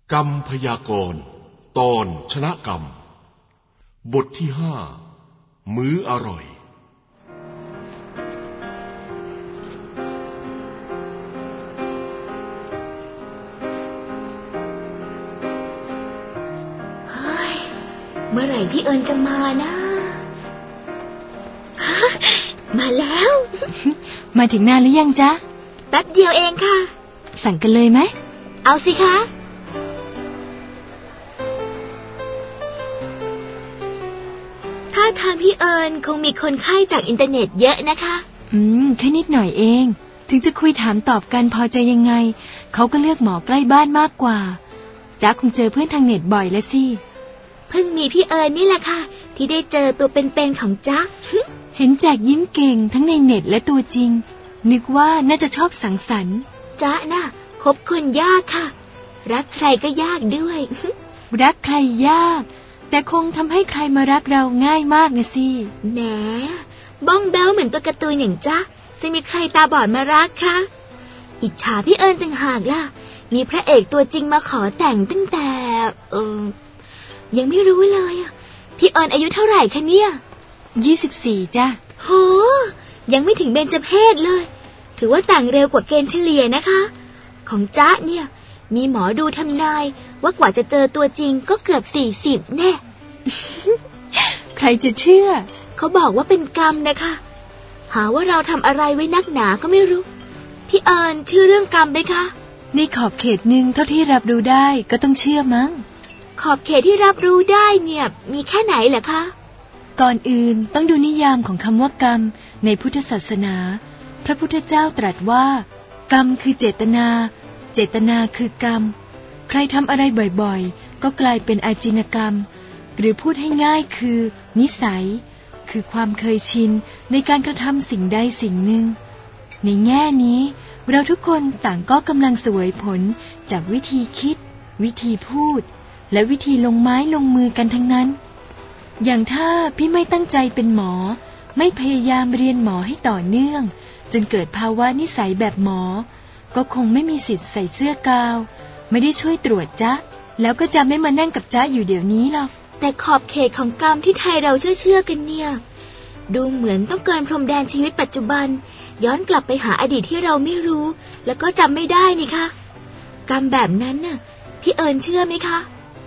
กรรมพยากรณ์ตอนชนะกรรมบทที่5มื้ออร่อยเฮ้ยเมื่อไหร่พี่เอิญจะมานะมาแล้วมาถึงนานหรือยังจ๊ะแป๊บเดียวเองค่ะสั่งกันเลยไหมเอาสิคะถ้าทางพี่เอิญคงมีคนไข้จากอินเทอร์เน็ตเยอะนะคะแค่นิดหน่อยเองถึงจะคุยถามตอบกันพอใจยังไงเขาก็เลือกหมอใกล้บ้านมากกว่าจ๊ะคงเจอเพื่อนทางเน็ตบ่อยแล้วสิเพิ่งมีพี่เอิญนี่แหละค่ะที่ได้เจอตัวเป็นๆของจ๊ะเห็นแจกยิ้มเก่งทั้งในเน็ตและตัวจริงนึกว่าน่าจะชอบสังสรรค์จ๊ะน่ะคบคนยากค่ะรักใครก็ยากด้วยรักใครยากแต่คงทำให้ใครมารักเราง่ายมากนะสิแหมบ้องแบ้วเหมือนตัวการ์ตูนอย่างจ๊ะจะมีใครตาบอดมารักคะอิจฉาพี่เอิญต่างหากล่ะมีพระเอกตัวจริงมาขอแต่งตั้งแต่ยังไม่รู้เลยพี่เอิญอายุเท่าไหร่คะเนี่ย 24จ้ะโหยังไม่ถึงเบญจเพสเลยถือว่าแต่งเร็วกว่าเกณฑ์เฉลี่ยนะคะของจ๊ะเนี่ยมีหมอดูทำนายว่ากว่าจะเจอตัวจริงก็เกือบ40แน่ใครจะเชื่อเขาบอกว่าเป็นกรรมนะคะหาว่าเราทำอะไรไว้นักหนาก็ไม่รู้พี่เอิญเชื่อเรื่องกรรมไหมคะในขอบเขตหนึ่งเท่าที่รับรู้ได้ก็ต้องเชื่อมั้งขอบเขตที่รับรู้ได้เนี่ยมีแค่ไหนเหรอคะก่อนอื่นต้องดูนิยามของคำว่ากรรมในพุทธศาสนาพระพุทธเจ้าตรัสว่ากรรมคือเจตนาเจตนาคือกรรมใครทำอะไรบ่อยๆก็กลายเป็นอาจินกรรมหรือพูดให้ง่ายคือนิสัยคือความเคยชินในการกระทำสิ่งใดสิ่งหนึ่งในแง่นี้เราทุกคนต่างก็กำลังเสวยผลจากวิธีคิดวิธีพูดและวิธีลงไม้ลงมือกันทั้งนั้นอย่างถ้าพี่ไม่ตั้งใจเป็นหมอไม่พยายามเรียนหมอให้ต่อเนื่องจนเกิดภาวะนิสัยแบบหมอก็คงไม่มีสิทธิ์ใส่เสื้อกาวไม่ได้ช่วยตรวจจ๊ะแล้วก็จะไม่มานั่งกับจ๊ะอยู่เดี๋ยวนี้หรอกแต่ขอบเขตของกรรมที่ไทยเราเชื่อกันเนี่ยดูเหมือนต้องเกินพรมแดนชีวิตปัจจุบันย้อนกลับไปหาอดีตที่เราไม่รู้แล้วก็จำไม่ได้นี่คะกรรมแบบนั้นน่ะพี่เอิญเชื่อไหมคะ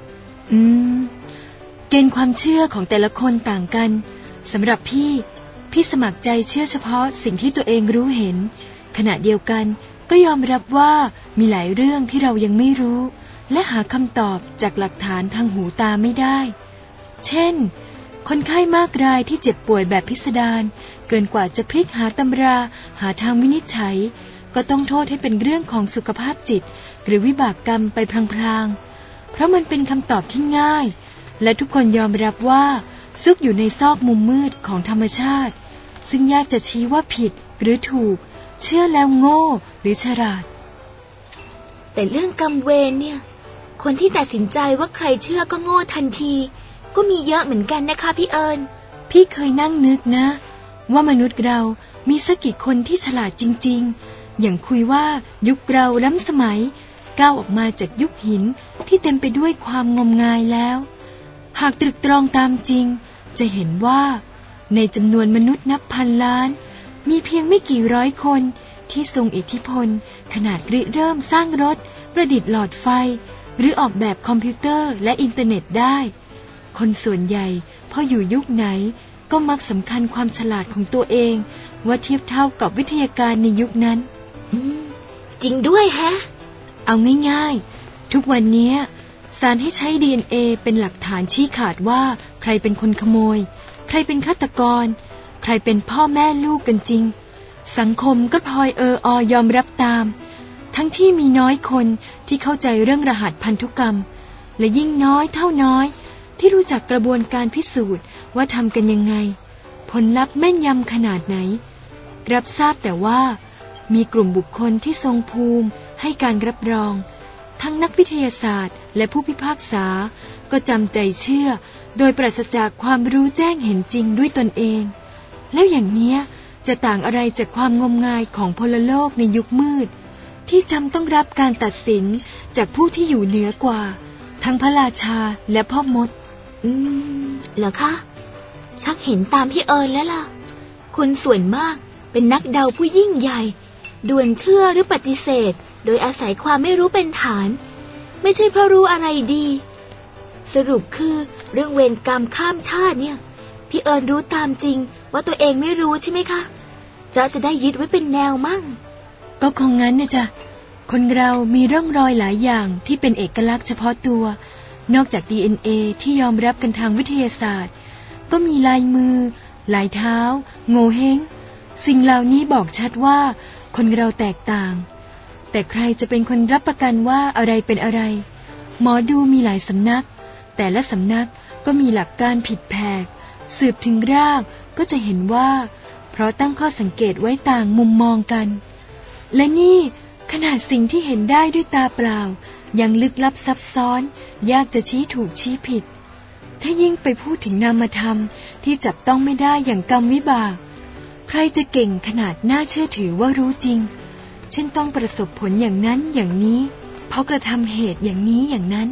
เกณฑ์ความเชื่อของแต่ละคนต่างกันสำหรับพี่สมัครใจเชื่อเฉพาะสิ่งที่ตัวเองรู้เห็นขณะเดียวกันก็ยอมรับว่ามีหลายเรื่องที่เรายังไม่รู้และหาคำตอบจากหลักฐานทางหูตาไม่ได้เช่นคนไข้มากรายที่เจ็บป่วยแบบพิสดารเกินกว่าจะพลิกหาตำราหาทางวินิจฉัยก็ต้องโทษให้เป็นเรื่องของสุขภาพจิตหรือวิบากกรรมไปพลางๆเพราะมันเป็นคำตอบที่ง่ายและทุกคนยอมรับว่าซุกอยู่ในซอกมุมมืดของธรรมชาติซึ่งยากจะชี้ว่าผิดหรือถูกเชื่อแล้วโง่หรือฉลาดแต่เรื่องกรรมเวรเนี่ยคนที่ตัดสินใจว่าใครเชื่อก็โง่ทันทีก็มีเยอะเหมือนกันนะคะพี่เอิญพี่เคยนั่งนึกนะว่ามนุษย์เรามีสักกี่คนที่ฉลาดจริงๆอย่างคุยว่ายุคเราล้ำสมัยก้าวออกมาจากยุคหินที่เต็มไปด้วยความงมงายแล้วหากตรึกตรองตามจริงจะเห็นว่าในจำนวนมนุษย์นับพันล้านมีเพียงไม่กี่ร้อยคนที่ทรงอิทธิพลขนาดริเริ่มสร้างรถประดิษฐ์หลอดไฟหรือออกแบบคอมพิวเตอร์และอินเทอร์เน็ตได้คนส่วนใหญ่พออยู่ยุคไหนก็มักสำคัญความฉลาดของตัวเองว่าเทียบเท่ากับวิทยาการในยุคนั้นจริงด้วยแฮะเอาง่ายๆทุกวันนี้ศาลให้ใช้ DNA เป็นหลักฐานชี้ขาดว่าใครเป็นคนขโมยใครเป็นฆาตกรใครเป็นพ่อแม่ลูกกันจริงสังคมก็พลอยยอมรับตามทั้งที่มีน้อยคนที่เข้าใจเรื่องรหัสพันธุกรรมและยิ่งน้อยเท่าน้อยที่รู้จักกระบวนการพิสูจน์ว่าทำกันยังไงผลลัพธ์แม่นยำขนาดไหนรับทราบแต่ว่ามีกลุ่มบุคคลที่ทรงภูมิให้การรับรองทั้งนักวิทยาศาสตร์และผู้พิพากษาก็จำใจเชื่อโดยปราศจากความรู้แจ้งเห็นจริงด้วยตนเองแล้วอย่างนี้จะต่างอะไรจากความงมงายของพลโลกในยุคมืดที่จำต้องรับการตัดสินจากผู้ที่อยู่เหนือกว่าทั้งพระราชาและพ่อมดเหรอคะชักเห็นตามพี่เอิญแล้วล่ะคนส่วนมากเป็นนักเดาผู้ยิ่งใหญ่ด่วนเชื่อหรือปฏิเสธโดยอาศัยความไม่รู้เป็นฐานไม่ใช่เพราะรู้อะไรดีสรุปคือเรื่องเวรกรรมข้ามชาติเนี่ยพี่เอิญรู้ตามจริงว่าตัวเองไม่รู้ใช่ไหมคะจะได้ยึดไว้เป็นแนวมั่งก็คงงั้นนะจ๊ะคนเรามีร่องรอยหลายอย่างที่เป็นเอกลักษณ์เฉพาะตัวนอกจาก DNA ที่ยอมรับกันทางวิทยาศาสตร์ก็มีลายมือลายเท้าโง่เฮงสิ่งเหล่านี้บอกชัดว่าคนเราแตกต่างแต่ใครจะเป็นคนรับประกันว่าอะไรเป็นอะไรหมอดูมีหลายสำนักแต่ละสำนักก็มีหลักการผิดแผกสืบถึงรากก็จะเห็นว่าเพราะตั้งข้อสังเกตไว้ต่างมุมมองกันและนี่ขนาดสิ่งที่เห็นได้ด้วยตาเปล่ายังลึกลับซับซ้อนยากจะชี้ถูกชี้ผิดถ้ายิ่งไปพูดถึงนามธรรมที่จับต้องไม่ได้อย่างกรรมวิบากใครจะเก่งขนาดน่าเชื่อถือว่ารู้จริงเช่นต้องประสบผลอย่างนั้นอย่างนี้เพราะกระทำเหตุอย่างนี้อย่างนั้น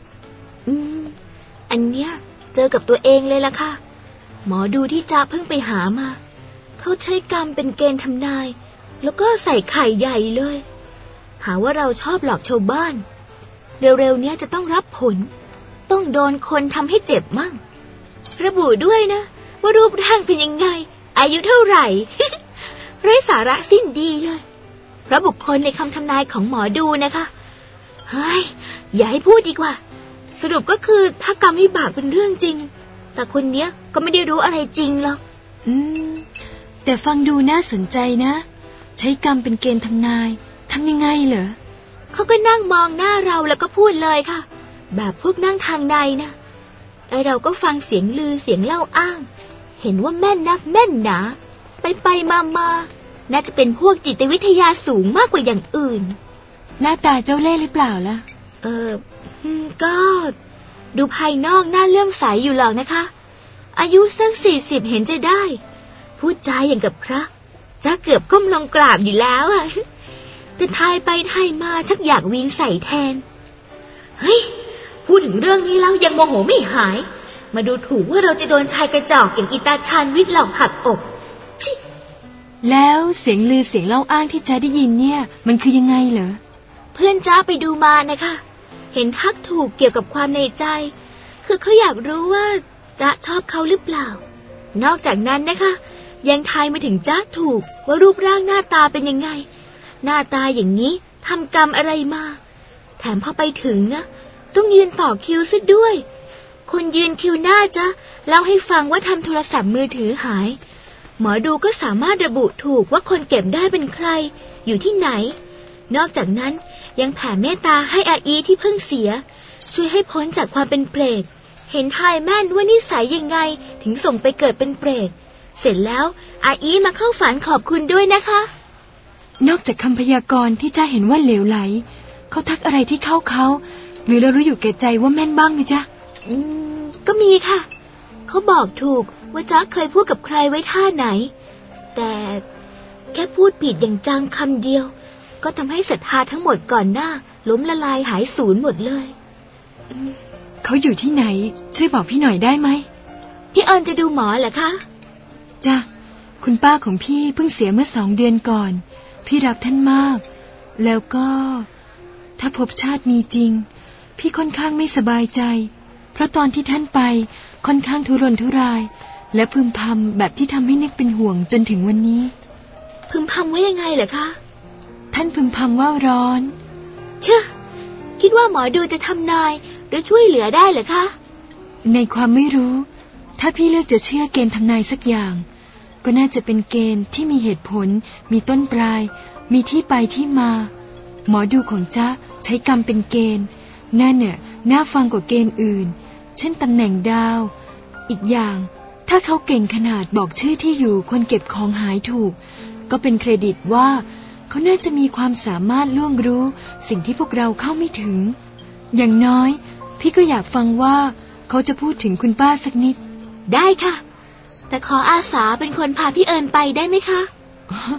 อันเนี้ยเจอกับตัวเองเลยล่ะค่ะหมอดูที่จ๊ะเพิ่งไปหามาเขาใช้กรรมเป็นเกณฑ์ทำนายแล้วก็ใส่ไข่ใหญ่เลยหาว่าเราชอบหลอกชาวบ้านเร็วๆเนี้ยจะต้องรับผลต้องโดนคนทำให้เจ็บมั่งระบุด้วยนะว่ารูปร่างเป็นยังไงอายุเท่าไหร่ ไร้สาระสิ้นดีเลยเพราะบุคคลในคำทำนายของหมอดูนะคะเฮ้ยอย่าให้พูดดีกว่าสรุปก็คือถ้ากรรมวิบากเป็นเรื่องจริงแต่คนเนี้ยก็ไม่ได้รู้อะไรจริงหรอกแต่ฟังดูน่าสนใจนะใช้กรรมเป็นเกณฑ์ทำนายทำยังไงเหรอเขาก็นั่งมองหน้าเราแล้วก็พูดเลยค่ะแบบพวกนั่งทางในนะไอเราก็ฟังเสียงลือเสียงเล่าอ้างเห็นว่าแม่นนักแม่นหนาไปมาน่าจะเป็นพวกจิตวิทยาสูงมากกว่าอย่างอื่นหน้าตาเจ้าเล่ห์หรือเปล่าล่ะก็ดูภายนอกน่าเลื่อมใสอยู่หรอกนะคะอายุสัก40เห็นจะได้พูดจาอย่างกับพระจะเกือบก้มลงกราบอยู่แล้วอะแต่ทายไปทายมาชักอยากวีนใส่แทนเฮ้ยพูดถึงเรื่องนี้แล้วยังโมโหไม่หายมาดูถูกว่าเราจะโดนชายกระจอกอย่างอิตาชาญวิทย์หลอกหักอกชิแล้วเสียงลือเสียงเล่าอ้างที่จ๊ะได้ยินเนี่ยมันคือยังไงเหรอเพื่อนจ๊ะไปดูมานะคะเห็นทักถูกเกี่ยวกับความในใจคือเขาอยากรู้ว่าจ๊ะชอบเขาหรือเปล่านอกจากนั้นนะคะยังทายมาถึงจ๊ะถูกว่ารูปร่างหน้าตาเป็นยังไงหน้าตาอย่างนี้ทำกรรมอะไรมาแถมพอไปถึงนะต้องยืนต่อคิวซะด้วยคนยืนคิวหน้าจ๊ะเล่าให้ฟังว่าทำโทรศัพท์มือถือหายหมอดูก็สามารถระบุถูกว่าคนเก็บได้เป็นใครอยู่ที่ไหนนอกจากนั้นยังแผ่เมตตาให้อาอีที่เพิ่งเสียช่วยให้พ้นจากความเป็นเปรตเห็นทายแม่นว่านิสัยยังไงถึงส่งไปเกิดเป็นเปรตเสร็จแล้วอาอีมาเข้าฝันขอบคุณด้วยนะคะนอกจากคำพยากรณ์ที่จ้าเห็นว่าเหลวไหลเขาทักอะไรที่เขาหรือเรารู้อยู่แก่ใจว่าแม่นบ้างไหมจ๊ะก็มีค่ะเขาบอกถูกว่าจ๊ะเคยพูดกับใครไว้ท่าไหนแต่แค่พูดผิดอย่างจังคำเดียวก็ทำให้ศรัทธาทั้งหมดก่อนหน้าล้มละลายหายสูญหมดเลยเขาอยู่ที่ไหนช่วยบอกพี่หน่อยได้ไหมพี่เอิญจะดูหมอเหรอคะจ้ะคุณป้าของพี่เพิ่งเสียเมื่อ2 เดือนก่อนพี่รักท่านมากแล้วก็ถ้าภพชาติมีจริงพี่ค่อนข้างไม่สบายใจเพราะตอนที่ท่านไปค่อนข้างทุรนทุรายและพึมพำแบบที่ทำให้นึกเป็นห่วงจนถึงวันนี้พึมพำว่ายังไงเหรอคะท่านพึมพำว่าร้อนเชื่อคิดว่าหมอดูจะทำนายหรือช่วยเหลือได้เหรอคะในความไม่รู้ถ้าพี่เลือกจะเชื่อเกณฑ์ทำนายสักอย่างก็น่าจะเป็นเกณฑ์ที่มีเหตุผลมีต้นปลายมีที่ไปที่มาหมอดูของจ๊ะใช้กรรมเป็นเกณฑ์นั่นเนี่ยน่าฟังกว่าเกณฑ์อื่นเช่นตำแหน่งดาวอีกอย่างถ้าเขาเก่งขนาดบอกชื่อที่อยู่คนเก็บของหายถูกก็เป็นเครดิตว่าเขาน่าจะมีความสามารถล่วงรู้สิ่งที่พวกเราเข้าไม่ถึงอย่างน้อยพี่ก็อยากฟังว่าเขาจะพูดถึงคุณป้าสักนิดได้ค่ะแต่ขออาสาเป็นคนพาพี่เอิญไปได้ไหมคะ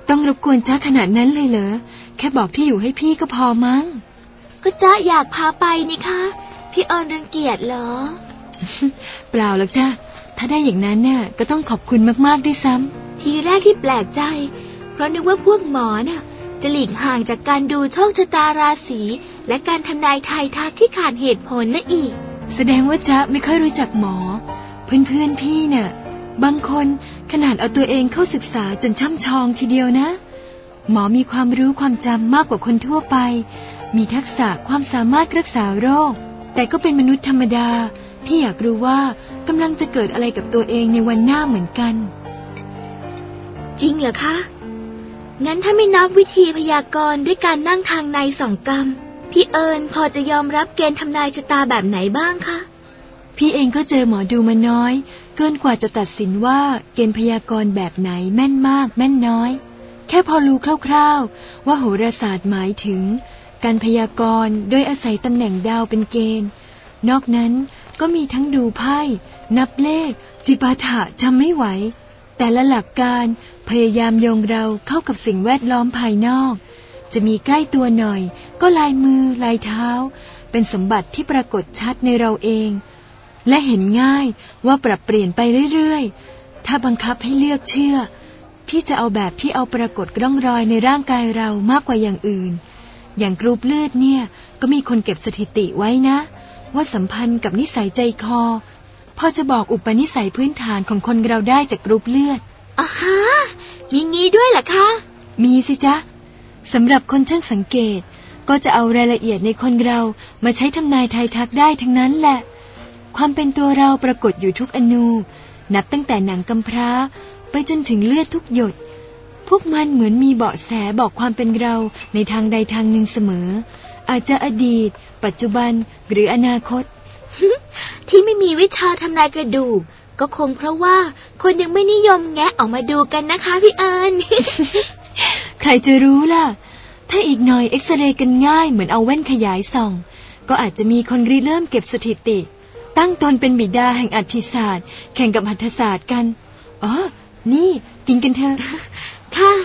ต้องรบกวนจ๊ะขนาดนั้นเลยเหรอแค่บอกที่อยู่ให้พี่ก็พอมั้งก็จ๊ะอยากพาไปนี่คะพี่เอิญรังเกียจเหรอเปล่าหรอกจ้ะถ้าได้อย่างนั้นเนี่ยก็ต้องขอบคุณมากๆด้วยซ้ำทีแรกที่แปลกใจเพราะนึกว่าพวกหมอน่ะจะหลีกห่างจากการดูโชคชะตาราศีและการทำนายทายทักที่ขาดเหตุผลนะอีกแสดงว่าจ๊ะไม่ค่อยรู้จักหมอเพื่อนพี่น่ะบางคนขนาดเอาตัวเองเข้าศึกษาจนช่ำชองทีเดียวนะหมอมีความรู้ความจำมากกว่าคนทั่วไปมีทักษะความสามารถรักษาโรคแต่ก็เป็นมนุษย์ธรรมดาที่อยากรู้ว่ากำลังจะเกิดอะไรกับตัวเองในวันหน้าเหมือนกันจริงเหรอคะงั้นถ้าไม่นับวิธีพยากรณ์ด้วยการนั่งทางในส่องกรรมพี่เอิญพอจะยอมรับเกณฑ์ทำนายชะตาแบบไหนบ้างคะพี่เองก็เจอหมอดูมาน้อยเกินกว่าจะตัดสินว่าเกณฑ์พยากรณ์แบบไหนแม่นมากแม่นน้อยแค่พอรู้คร่าวๆว่าโหราศาสตร์หมายถึงการพยากรณ์โดยอาศัยตำแหน่งดาวเป็นเกณฑ์นอกนั้นก็มีทั้งดูไพ่นับเลขจิปาถะจำไม่ไหวแต่ละหลักการพยายามโยงเราเข้ากับสิ่งแวดล้อมภายนอกจะมีใกล้ตัวหน่อยก็ลายมือลายเท้าเป็นสมบัติที่ปรากฏชัดในเราเองและเห็นง่ายว่าปรับเปลี่ยนไปเรื่อยๆถ้าบังคับให้เลือกเชื่อพี่จะเอาแบบที่เอาปรากฏร่องรอยในร่างกายเรามากกว่าอย่างอื่นอย่างกรุ๊ปเลือดเนี่ยก็มีคนเก็บสถิติไว้นะว่าสัมพันธ์กับนิสัยใจคอพอจะบอกอุปนิสัยพื้นฐานของคนเราได้จากกรุ๊ปเลือดอ่าฮะมีงี้ด้วยเหรอคะมีสิจ๊ะสำหรับคนช่างสังเกตก็จะเอารายละเอียดในคนเรามาใช้ทำนายทายทักได้ทั้งนั้นแหละความเป็นตัวเราปรากฏอยู่ทุกอนูนับตั้งแต่หนังกำพร้าไปจนถึงเลือดทุกหยดพวกมันเหมือนมีเบาะแสบอกความเป็นเราในทางใดทางหนึ่งเสมออาจจะอดีตปัจจุบันหรืออนาคตที่ไม่มีวิชาทำนายกระดูกก็คงเพราะว่าคนยังไม่นิยมแงะออกมาดูกันนะคะพี่เอิญใครจะรู้ล่ะถ้าอีกหน่อยเอ็กซเรย์กันง่ายเหมือนเอาแว่นขยายส่องก็อาจจะมีคนริเริ่มเก็บสถิติตั้งตนเป็นบิดาแห่งอัตถิศาสตร์แข่งกับหัตถศาสตร์กันอ๋อนี่กินกันเถอะค่ะ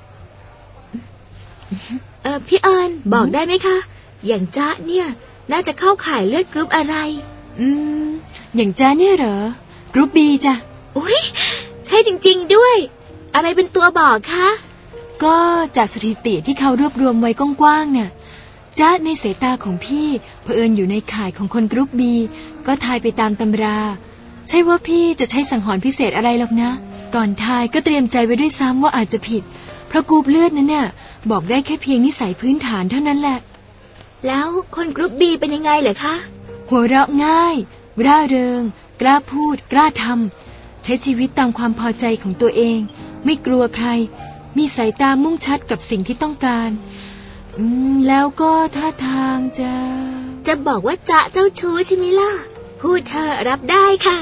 พี่เอิญบอกได้ไหมคะอย่างจ๊ะเนี่ยน่าจะเข้าข่ายเลือดกรุ๊ปอะไรอย่างจ๊ะเนี่ยเหรอกรุ๊ปบีจ้ะอุ๊ยใช่จริงๆด้วยอะไรเป็นตัวบอกคะก็จากสถิติที่เขารวบรวมไว้กว้างๆเนี่ยจ๊ะในสายตาของพี่เผอิญอยู่ในข่ายของคนกรุ๊ปบีก็ทายไปตามตำราใช่ว่าพี่จะใช้สังหรณ์พิเศษอะไรหรอกนะก่อนทายก็เตรียมใจไว้ด้วยซ้ำว่าอาจจะผิดเพราะกรุ๊ปเลือดนั้นเนี่ยบอกได้แค่เพียงนิสัยพื้นฐานเท่านั้นแหละแล้วคนกรุ๊ปบีเป็นยังไงเหรอคะหัวเราะง่ายร่าเริงกล้าพูดกล้าทำใช้ชีวิตตามความพอใจของตัวเองไม่กลัวใครมีสายตามุ่งชัดกับสิ่งที่ต้องการแล้วก็ท่าทางจะบอกว่าจ๊ะเจ้าชู้ใช่ไหมล่ะพูดเธอรับได้ค่ะ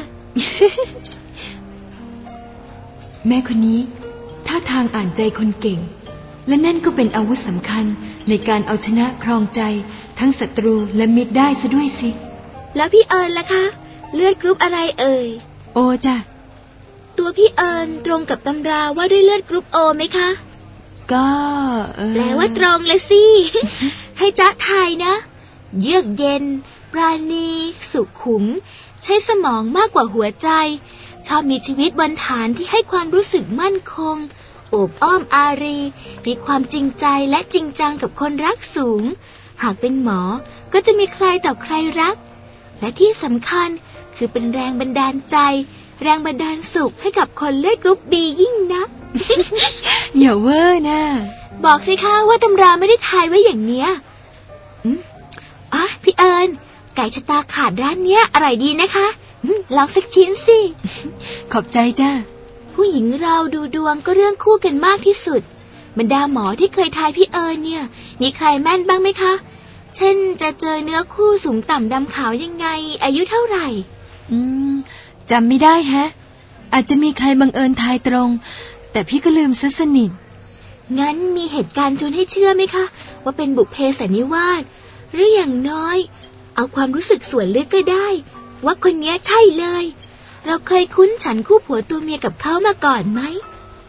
แม่คนนี้ท่าทางอ่านใจคนเก่งและนั่นก็เป็นอาวุธสำคัญในการเอาชนะครองใจทั้งศัตรูและมิตรได้ซะด้วยสิแล้วพี่เอิญล่ะคะเลือดกรุ๊ปอะไรเอ่ยโอจ้ะตัวพี่เอิญตรงกับตำราว่าด้วยเลือดกรุ๊ปโอไหมคะก็แปลว่าตรงเลยสิ ให้จ๊ะทายนะเยือกเย็นปราณีสุขุมใช้สมองมากกว่าหัวใจชอบมีชีวิตบนฐานที่ให้ความรู้สึกมั่นคงโอบอ้อมอารีมีความจริงใจและจริงจังกับคนรักสูงหากเป็นหมอก็จะมีใครต่อใครรักและที่สำคัญคือเป็นแรงบันดาลใจแรงบันดาลสุขให้กับคนเลือดกรุ๊ปบียิ่งนักอย่าเวอร์นะบอกสิคะว่าตำราไม่ได้ทายไว้อย่างเนี้ยพี่เอิญไก่ชะตาขาดร้านเนี้ยอร่อยดีนะคะลองสักชิ้นสิขอบใจจ้าผู้หญิงเราดูดวงก็เรื่องคู่กันมากที่สุดบรรดาหมอที่เคยทายพี่เอิญเนี่ยมีใครแม่นบ้างไหมคะเช่นจะเจอเนื้อคู่สูงต่ำดำขาวยังไงอายุเท่าไหร่จำไม่ได้แฮะอาจจะมีใครบังเอิญทายตรงแต่พี่ก็ลืมซะสนิทงั้นมีเหตุการณ์ชวนให้เชื่อไหมคะว่าเป็นบุพเพสันนิวาสหรืออย่างน้อยเอาความรู้สึกส่วนลึกก็ได้ว่าคนนี้ใช่เลยเราเคยคุ้นฉันคู่ผัวตัวเมียกับเขามาก่อนไหม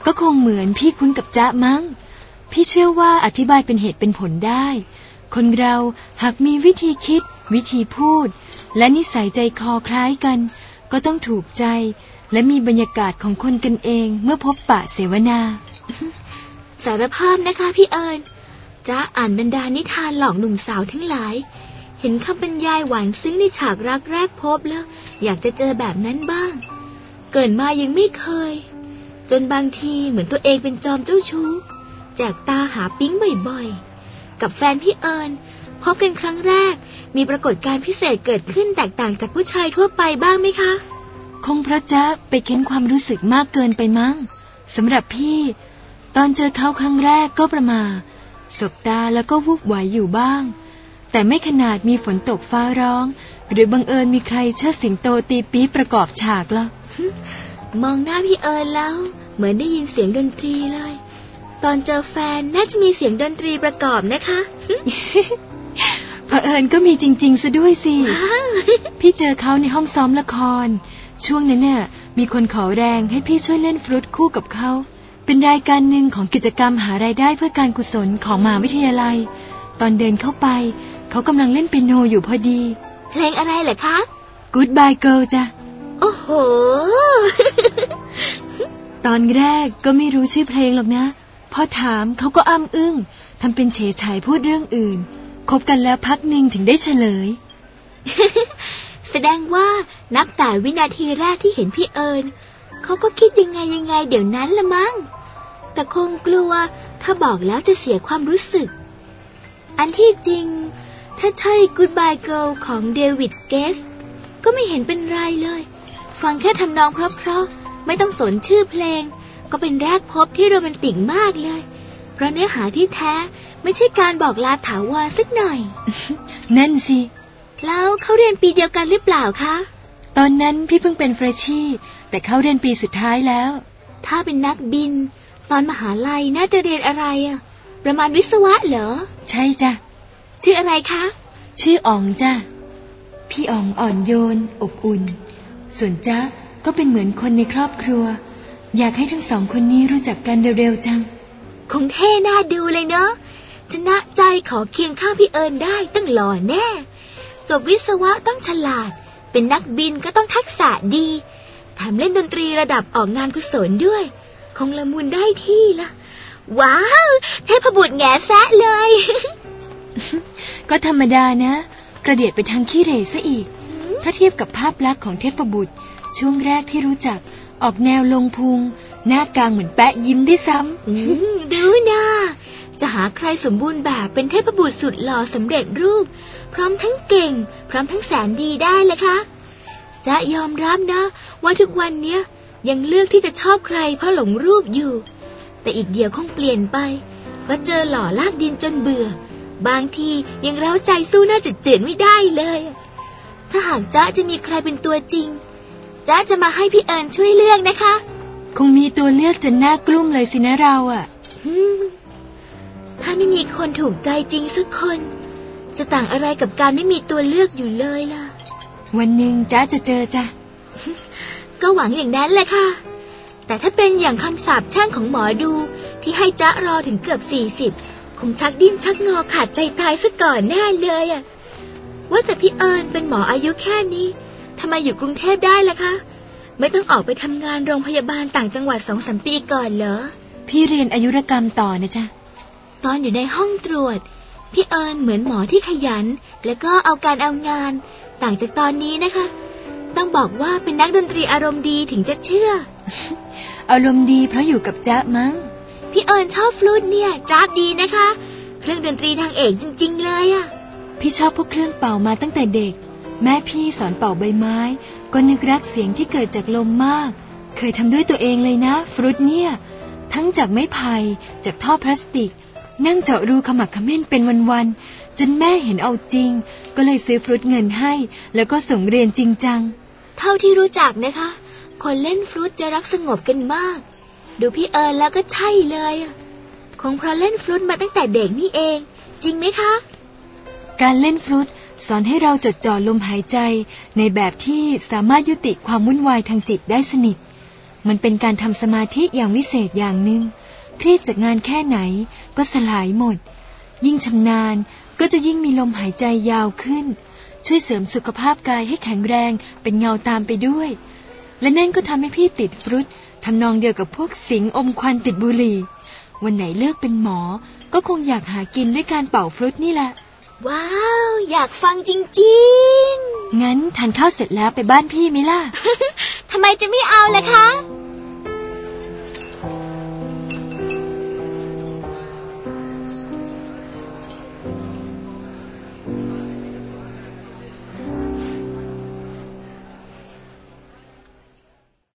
ก็คงเหมือนพี่คุ้นกับจ๊ะมั้งพี่เชื่อว่าอธิบายเป็นเหตุเป็นผลได้คนเราหากมีวิธีคิดวิธีพูดและนิสัยใจคอคล้ายกันก็ต้องถูกใจและมีบรรยากาศของคนกันเองเมื่อพบปะเสวนาสารภาพนะคะพี่เอิญจ๊ะอ่านบรรดานิทานหลอกหนุ่มสาวทั้งหลายเห็นคำบรรยายหวานซึ้งในฉากรักแรกพบแล้วอยากจะเจอแบบนั้นบ้างเกิดมายังไม่เคยจนบางทีเหมือนตัวเองเป็นจอมเจ้าชู้แจกตาหาปิ๊งบ่อยๆกับแฟนพี่เอิญพบกันครั้งแรกมีปรากฏการณ์พิเศษเกิดขึ้นแตกต่างจากผู้ชายทั่วไปบ้างไหมคะคงเพราะจ๊ะไปเค้นความรู้สึกมากเกินไปมั้งสำหรับพี่ตอนเจอเขาครั้งแรกก็ประมาสบตาแล้วก็วูบไหวอยู่บ้างแต่ไม่ขนาดมีฝนตกฟ้าร้องหรือบังเอิญมีใครเชิดสิงโตตีปี๊บประกอบฉากล่ะมองหน้าพี่เอิญแล้วเหมือนได้ยินเสียงดนตรีเลยตอนเจอแฟนน่าจะมีเสียงดนตรีประกอบนะคะเผอิญก็มีจริงๆซะด้วยสิ พี่เจอเขาในห้องซ้อมละครช่วงนั้นเนี่ยมีคนขอแรงให้พี่ช่วยเล่นฟลุตคู่กับเขาเป็นรายการหนึ่งของกิจกรรมหารายได้เพื่อการกุศลของมหาวิทยาลัยตอนเดินเข้าไปเขากำลังเล่นเปียโนอยู่พอดีเพลงอะไรเหรอคะ Goodbye Girl จ้ะโอ้โหตอนแรกก็ไม่รู้ชื่อเพลงหรอกนะพอถามเขาก็อ้ำอึ้งทำเป็นเฉยฉายพูดเรื่องอื่นคบกันแล้วพักหนึ่งถึงได้เฉลยแสดงว่านับแต่วินาทีแรกที่เห็นพี่เอิญเขาก็คิดยังไงเดี๋ยวนั้นละมั้งแต่คงกลัวถ้าบอกแล้วจะเสียความรู้สึกอันที่จริงถ้าใช่ Goodbye Girl ของเดวิดเกสก็ไม่เห็นเป็นไรเลยฟังแค่ทำนองเพราะๆไม่ต้องสนชื่อเพลงก็เป็นแรกพบที่โรแมนติกมากเลยเพราะเนื้อหาที่แท้ไม่ใช่การบอกลาถาวรสักหน่อยนั่นสิแล้วเขาเรียนปีเดียวกันหรือเปล่าคะตอนนั้นพี่เพิ่งเป็นเฟรชชี่แต่เขาเรียนปีสุดท้ายแล้วถ้าเป็นนักบินตอนมหาลัยน่าจะเรียนอะไรอะประมาณวิศวะเหรอใช่จ้ะชื่ออะไรคะชื่ออ๋องจ้ะพี่อ๋องอ่อนโยนอบอุ่นส่วนจ๊ะก็เป็นเหมือนคนในครอบครัวอยากให้ทั้งสองคนนี้รู้จักกันเร็วๆจังคงเท่น่าดูเลยเนาะชนะใจขอเคียงข้างพี่เอิญได้ต้องหล่อแน่จบวิศวะต้องฉลาดเป็นนักบินก็ต้องทักษะดีแถมเล่นดนตรีระดับออกงานกุศลด้วยคงละมุนได้ที่ละว้าวเทพบุตรแง่แซะเลยก็ธรรมดานะกระเดียดไปทางขี้เหร่ซะอีกถ้าเทียบกับภาพลักษณ์ของเทพบุตรช่วงแรกที่รู้จักออกแนวลงพุงหน้ากลางเหมือนแปะยิ้มได้ซ้ำดูนะจะหาใครสมบูรณ์แบบเป็นเทพบุตรสุดหล่อสำเร็จรูปพร้อมทั้งเก่งพร้อมทั้งแสนดีได้เลยคะจะยอมรับนะว่าทุกวันเนี้ยยังเลือกที่จะชอบใครเพราะหลงรูปอยู่แต่อีกเดี๋ยวคงเปลี่ยนไปก็เจอหล่อลากดินจนเบื่อบางทียังเร้าใจสู้หน้าจืดๆไม่ได้เลยถ้าหากจ๊ะจะมีใครเป็นตัวจริงจ๊ะจะมาให้พี่เอิญช่วยเลือกนะคะคงมีตัวเลือกจนน่ากลุ้มเลยสินะเราอะถ้าไม่มีคนถูกใจจริงสักคนจะต่างอะไรกับการไม่มีตัวเลือกอยู่เลยล่ะวันหนึ่งจ๊ะจะเจอจ้ะก็หวังอย่างนั้นแหละค่ะแต่ถ้าเป็นอย่างคำสาปแช่งของหมอดูที่ให้จ๊ะรอถึงเกือบ40คงชักดิ้นชักงอขาดใจตายซะก่อนแน่เลยอะว่าแต่พี่เอิญเป็นหมออายุแค่นี้ทำไมอยู่กรุงเทพได้ล่ะคะไม่ต้องออกไปทำงานโรงพยาบาลต่างจังหวัด 2-3 ปีก่อนเหรอพี่เรียนอายุรกรรมต่อนะจ๊ะตอนอยู่ในห้องตรวจพี่เอิญเหมือนหมอที่ขยันแล้วก็เอาการเอางานต่างจากตอนนี้นะคะต้องบอกว่าเป็นนักดนตรีอารมณ์ดีถึงจะเชื่ออารมณ์ดีเพราะอยู่กับจ๊ะมั้งพี่เอิญชอบฟลูตเนี่ยจ๊าบดีนะคะเครื่องดนตรีทางเอกจริงๆเลยอะพี่ชอบพวกเครื่องเป่ามาตั้งแต่เด็กแม่พี่สอนเป่าใบไม้ก็นึกรักเสียงที่เกิดจากลมมากเคยทำด้วยตัวเองเลยนะฟลูตเนี่ยทั้งจากไม้ไผ่จากท่อพลาสติกนั่งเจาะรูขมักเขม้นเป็นวันๆจนแม่เห็นเอาจริงก็เลยซื้อฟลูตเงินให้แล้วก็ส่งเรียนจริงจังเท่าที่รู้จักนะคะคนเล่นฟลูตจะรักสงบกันมากดูพี่เอิญแล้วก็ใช่เลยคงเพราะเล่นฟลูตมาตั้งแต่เด็กนี่เองจริงไหมคะการเล่นฟลูตสอนให้เราจดจ่อลมหายใจในแบบที่สามารถยุติความวุ่นวายทางจิตได้สนิทมันเป็นการทำสมาธิอย่างวิเศษอย่างหนึ่งเครียดจากงานแค่ไหนก็สลายหมดยิ่งชำนาญก็จะยิ่งมีลมหายใจยาวขึ้นช่วยเสริมสุขภาพกายให้แข็งแรงเป็นเงาตามไปด้วยและนั่นก็ทำให้พี่ติดฟรุตทำนองเดียวกับพวกสิงอมควันติดบุหรี่วันไหนเลิกเป็นหมอก็คงอยากหากินด้วยการเป่าฟรุตนี่แหละว้าวอยากฟังจริงๆงั้นทานข้าวเสร็จแล้วไปบ้านพี่ไหมล่ะทำไมจะไม่เอาล่ะคะ